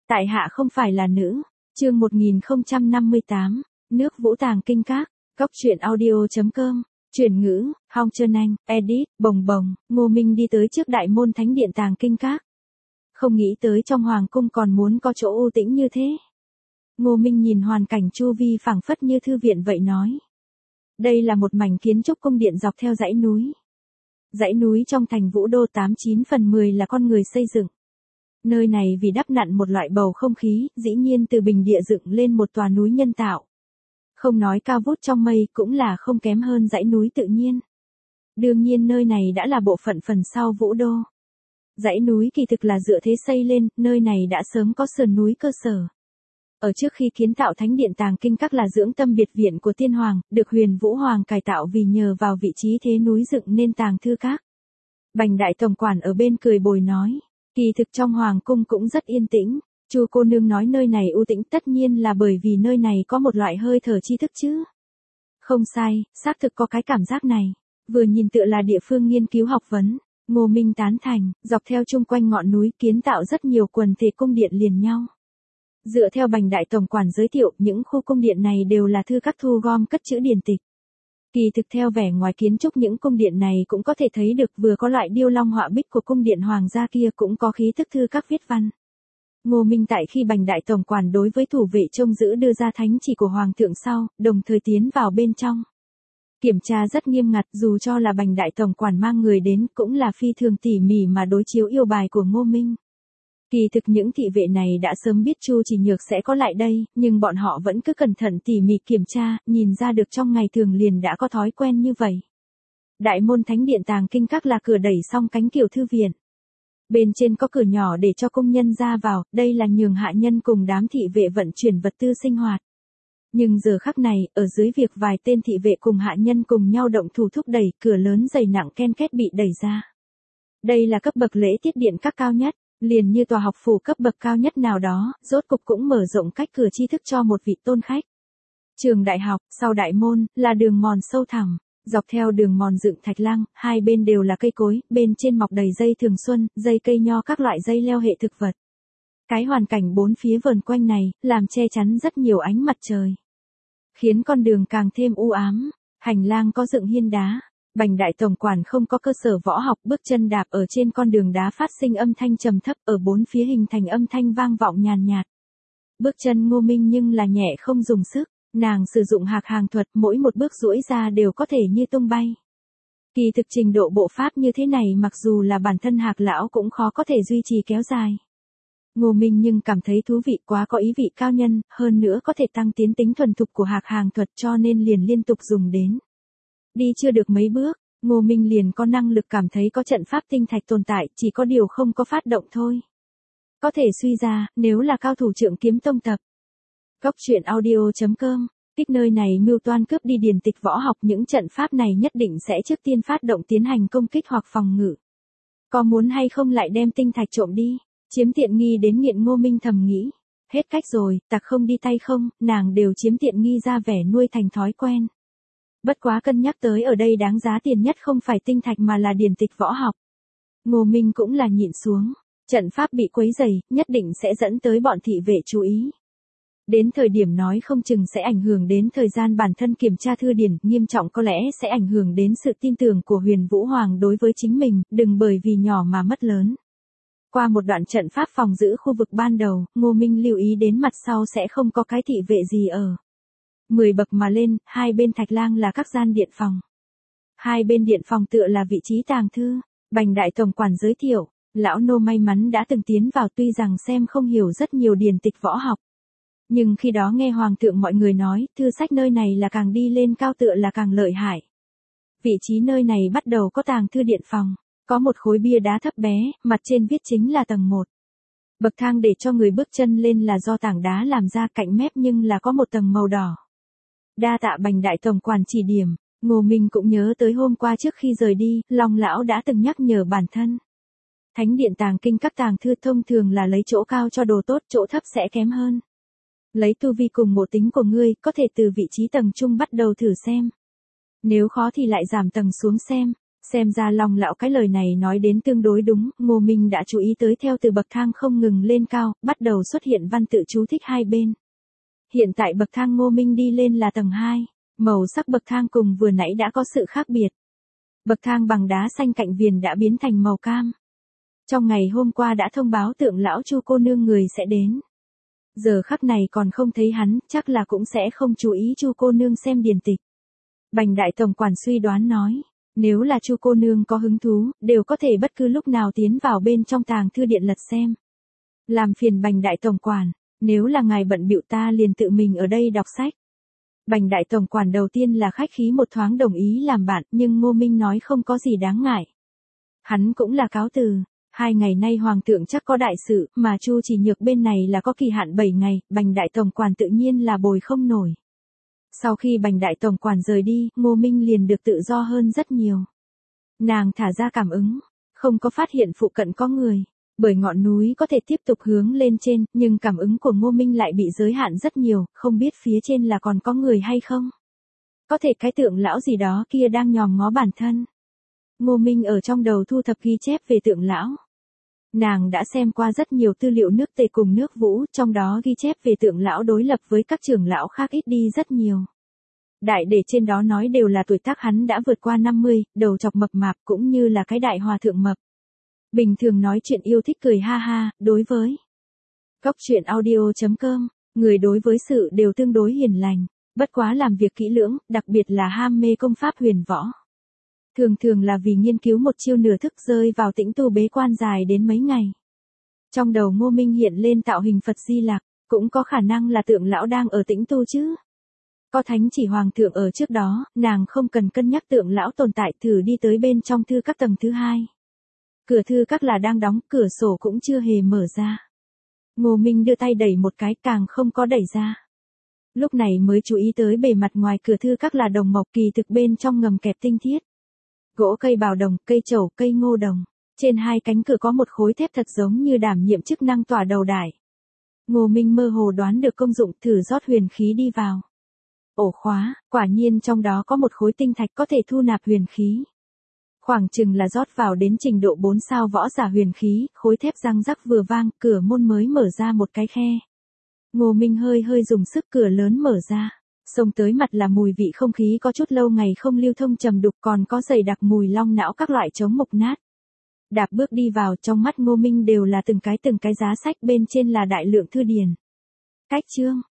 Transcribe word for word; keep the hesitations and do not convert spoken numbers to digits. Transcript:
Tại hạ không phải là nữ. Chương một nghìn không trăm năm mươi tám, nước Vũ Tàng Kinh Các, Cóc truyện audio chấm com, chuyển ngữ, Hong Trơn Anh, edit, bồng bồng, Ngô Minh đi tới trước đại môn thánh điện Tàng Kinh Các. Không nghĩ tới trong hoàng cung còn muốn có chỗ u tĩnh như thế. Ngô Minh nhìn hoàn cảnh chu vi phảng phất như thư viện vậy nói. Đây là một mảnh kiến trúc cung điện dọc theo dãy núi. Dãy núi trong thành Vũ Đô tám chín phần mười là con người xây dựng. Nơi này vì đắp nặn một loại bầu không khí, dĩ nhiên từ bình địa dựng lên một tòa núi nhân tạo. Không nói cao vút trong mây cũng là không kém hơn dãy núi tự nhiên. Đương nhiên nơi này đã là bộ phận phần sau Vũ Đô. Dãy núi kỳ thực là dựa thế xây lên, nơi này đã sớm có sườn núi cơ sở. Ở trước khi kiến tạo thánh điện Tàng Kinh Các là dưỡng tâm biệt viện của tiên hoàng, được Huyền Vũ Hoàng cải tạo vì nhờ vào vị trí thế núi dựng nên Tàng Thư Các. Bành đại tổng quản ở bên cười bồi nói, kỳ thực trong hoàng cung cũng rất yên tĩnh. Chu cô nương nói nơi này u tĩnh tất nhiên là bởi vì nơi này có một loại hơi thở tri thức chứ. Không sai, xác thực có cái cảm giác này. Vừa nhìn tựa là địa phương nghiên cứu học vấn. Ngô Minh tán thành, dọc theo chung quanh ngọn núi kiến tạo rất nhiều quần thể cung điện liền nhau. Dựa theo Bành đại tổng quản giới thiệu, những khu cung điện này đều là thư các thu gom cất trữ điển tịch. Kỳ thực theo vẻ ngoài kiến trúc những cung điện này cũng có thể thấy được vừa có loại điêu long họa bích của cung điện hoàng gia kia cũng có khí thức thư các viết văn. Ngô Minh tại khi Bành đại tổng quản đối với thủ vệ trông giữ đưa ra thánh chỉ của hoàng thượng sau, đồng thời tiến vào bên trong. Kiểm tra rất nghiêm ngặt, dù cho là Bành đại tổng quản mang người đến cũng là phi thường tỉ mỉ mà đối chiếu yêu bài của Ngô Minh. Kỳ thực những thị vệ này đã sớm biết Chu Chỉ Nhược sẽ có lại đây, nhưng bọn họ vẫn cứ cẩn thận tỉ mỉ kiểm tra, nhìn ra được trong ngày thường liền đã có thói quen như vậy. Đại môn thánh điện Tàng Kinh Các là cửa đẩy xong cánh kiểu thư viện. Bên trên có cửa nhỏ để cho công nhân ra vào, đây là nhường hạ nhân cùng đám thị vệ vận chuyển vật tư sinh hoạt. Nhưng giờ khắc này, ở dưới việc vài tên thị vệ cùng hạ nhân cùng nhau động thủ thúc đẩy, cửa lớn dày nặng ken két bị đẩy ra. Đây là cấp bậc lễ tiết điện các cao nhất, liền như tòa học phủ cấp bậc cao nhất nào đó, rốt cục cũng mở rộng cách cửa tri thức cho một vị tôn khách. Trường đại học, sau đại môn, là đường mòn sâu thẳm. Dọc theo đường mòn dựng thạch lăng, hai bên đều là cây cối, bên trên mọc đầy dây thường xuân, dây cây nho các loại dây leo hệ thực vật. Cái hoàn cảnh bốn phía vờn quanh này, làm che chắn rất nhiều ánh mặt trời. Khiến con đường càng thêm u ám, hành lang có dựng hiên đá. Bành đại tổng quản không có cơ sở võ học, bước chân đạp ở trên con đường đá phát sinh âm thanh trầm thấp, ở bốn phía hình thành âm thanh vang vọng nhàn nhạt. Bước chân Ngô Minh nhưng là nhẹ không dùng sức. Nàng sử dụng hạc hàng thuật, mỗi một bước duỗi ra đều có thể như tung bay. Kỳ thực trình độ bộ pháp như thế này mặc dù là bản thân hạc lão cũng khó có thể duy trì kéo dài. Ngô Minh nhưng cảm thấy thú vị, quá có ý vị cao nhân, hơn nữa có thể tăng tiến tính thuần thục của hạc hàng thuật cho nên liền liên tục dùng đến. Đi chưa được mấy bước, Ngô Minh liền có năng lực cảm thấy có trận pháp tinh thạch tồn tại, chỉ có điều không có phát động thôi. Có thể suy ra, nếu là cao thủ Trượng Kiếm Tông tập. Cóc truyện audio chấm com, kích nơi này mưu toan cướp đi điển tịch võ học, những trận pháp này nhất định sẽ trước tiên phát động tiến hành công kích hoặc phòng ngự. Có muốn hay không lại đem tinh thạch trộm đi, chiếm tiện nghi đến nghiện. Ngô Minh thầm nghĩ, hết cách rồi, tặc không đi tay không, nàng đều chiếm tiện nghi ra vẻ nuôi thành thói quen. Bất quá cân nhắc tới ở đây đáng giá tiền nhất không phải tinh thạch mà là điển tịch võ học. Ngô Minh cũng là nhịn xuống, trận pháp bị quấy rầy, nhất định sẽ dẫn tới bọn thị vệ chú ý. Đến thời điểm nói không chừng sẽ ảnh hưởng đến thời gian bản thân kiểm tra thư điển, nghiêm trọng có lẽ sẽ ảnh hưởng đến sự tin tưởng của Huyền Vũ Hoàng đối với chính mình, đừng bởi vì nhỏ mà mất lớn. Qua một đoạn trận pháp phòng giữ khu vực ban đầu, Ngô Minh lưu ý đến mặt sau sẽ không có cái thị vệ gì ở. Mười bậc mà lên, hai bên thạch lang là các gian điện phòng. Hai bên điện phòng tựa là vị trí tàng thư. Bành đại tổng quản giới thiệu, lão nô may mắn đã từng tiến vào, tuy rằng xem không hiểu rất nhiều điển tịch võ học. Nhưng khi đó nghe hoàng thượng mọi người nói, thư sách nơi này là càng đi lên cao tựa là càng lợi hại. Vị trí nơi này bắt đầu có tàng thư điện phòng, có một khối bia đá thấp bé, mặt trên viết chính là tầng một. Bậc thang để cho người bước chân lên là do tảng đá làm ra, cạnh mép nhưng là có một tầng màu đỏ. Đa tạ Bành đại tổng quản chỉ điểm, Ngô Minh cũng nhớ tới hôm qua trước khi rời đi, Long lão đã từng nhắc nhở bản thân. Thánh điện Tàng Kinh các tàng thư thông thường là lấy chỗ cao cho đồ tốt, chỗ thấp sẽ kém hơn. Lấy tu vi cùng ngộ tính của ngươi, có thể từ vị trí tầng trung bắt đầu thử xem. Nếu khó thì lại giảm tầng xuống xem, Xem ra Long lão cái lời này nói đến tương đối đúng, Ngô Minh đã chú ý tới theo từ bậc thang không ngừng lên cao, bắt đầu xuất hiện văn tự chú thích hai bên. Hiện tại bậc thang Ngô Minh đi lên là tầng hai, màu sắc bậc thang cùng vừa nãy đã có sự khác biệt. Bậc thang bằng đá xanh cạnh viền đã biến thành màu cam. Trong ngày hôm qua đã thông báo tượng lão Chu cô nương người sẽ đến. Giờ khắc này còn không thấy hắn, chắc là cũng sẽ không chú ý Chu cô nương xem điển tịch. Bành đại tổng quản suy đoán nói, nếu là Chu cô nương có hứng thú, đều có thể bất cứ lúc nào tiến vào bên trong tàng thư điện lật xem. Làm phiền Bành đại tổng quản, nếu là ngài bận bịu ta liền tự mình ở đây đọc sách. Bành đại tổng quản đầu tiên là khách khí một thoáng đồng ý làm bạn, nhưng Ngô Minh nói không có gì đáng ngại. Hắn cũng là cáo từ, hai ngày nay hoàng thượng chắc có đại sự, mà Chu Chỉ Nhược bên này là có kỳ hạn bảy ngày, Bành đại tổng quản tự nhiên là bồi không nổi. Sau khi Bành đại tổng quản rời đi, Ngô Minh liền được tự do hơn rất nhiều. Nàng thả ra cảm ứng, không có phát hiện phụ cận có người, bởi ngọn núi có thể tiếp tục hướng lên trên, nhưng cảm ứng của Ngô Minh lại bị giới hạn rất nhiều, không biết phía trên là còn có người hay không. Có thể cái tượng lão gì đó kia đang nhòm ngó bản thân. Ngô Minh ở trong đầu thu thập ghi chép về tượng lão. Nàng đã xem qua rất nhiều tư liệu nước Tề cùng nước Vũ, trong đó ghi chép về tượng lão đối lập với các trưởng lão khác ít đi rất nhiều. Đại để trên đó nói đều là tuổi tác hắn đã vượt qua năm mươi, đầu chọc mập mạp cũng như là cái đại hòa thượng mập. Bình thường nói chuyện yêu thích cười ha ha, đối với Cốc truyện audio chấm com, người đối với sự đều tương đối hiền lành, bất quá làm việc kỹ lưỡng, đặc biệt là ham mê công pháp huyền võ. Thường thường là vì nghiên cứu một chiêu nửa thức rơi vào tĩnh tu bế quan dài đến mấy ngày. Trong đầu Ngô Minh hiện lên tạo hình Phật Di Lặc, cũng có khả năng là tượng lão đang ở tĩnh tu chứ. Có thánh chỉ hoàng thượng ở trước đó, nàng không cần cân nhắc tượng lão tồn tại, thử đi tới bên trong thư các tầng thứ hai. Cửa thư các là đang đóng, cửa sổ cũng chưa hề mở ra. Ngô Minh đưa tay đẩy một cái, càng không có đẩy ra. Lúc này mới chú ý tới bề mặt ngoài cửa thư các là đồng mộc, kỳ thực bên trong ngầm kẹp tinh thiết. Gỗ cây bào đồng, cây trầu, cây ngô đồng. Trên hai cánh cửa có một khối thép thật giống như đảm nhiệm chức năng tỏa đầu đài. Ngô Minh mơ hồ đoán được công dụng, thử rót huyền khí đi vào. Ổ khóa, quả nhiên trong đó có một khối tinh thạch có thể thu nạp huyền khí. Khoảng chừng là rót vào đến trình độ bốn sao võ giả huyền khí, khối thép răng rắc vừa vang, cửa môn mới mở ra một cái khe. Ngô Minh hơi hơi dùng sức, cửa lớn mở ra. Xông tới mặt là mùi vị không khí có chút lâu ngày không lưu thông trầm đục, còn có dày đặc mùi long não các loại chống mục nát. Đạp bước đi vào, trong mắt Ngô Minh đều là từng cái từng cái giá sách, bên trên là đại lượng thư điển. Cách chương,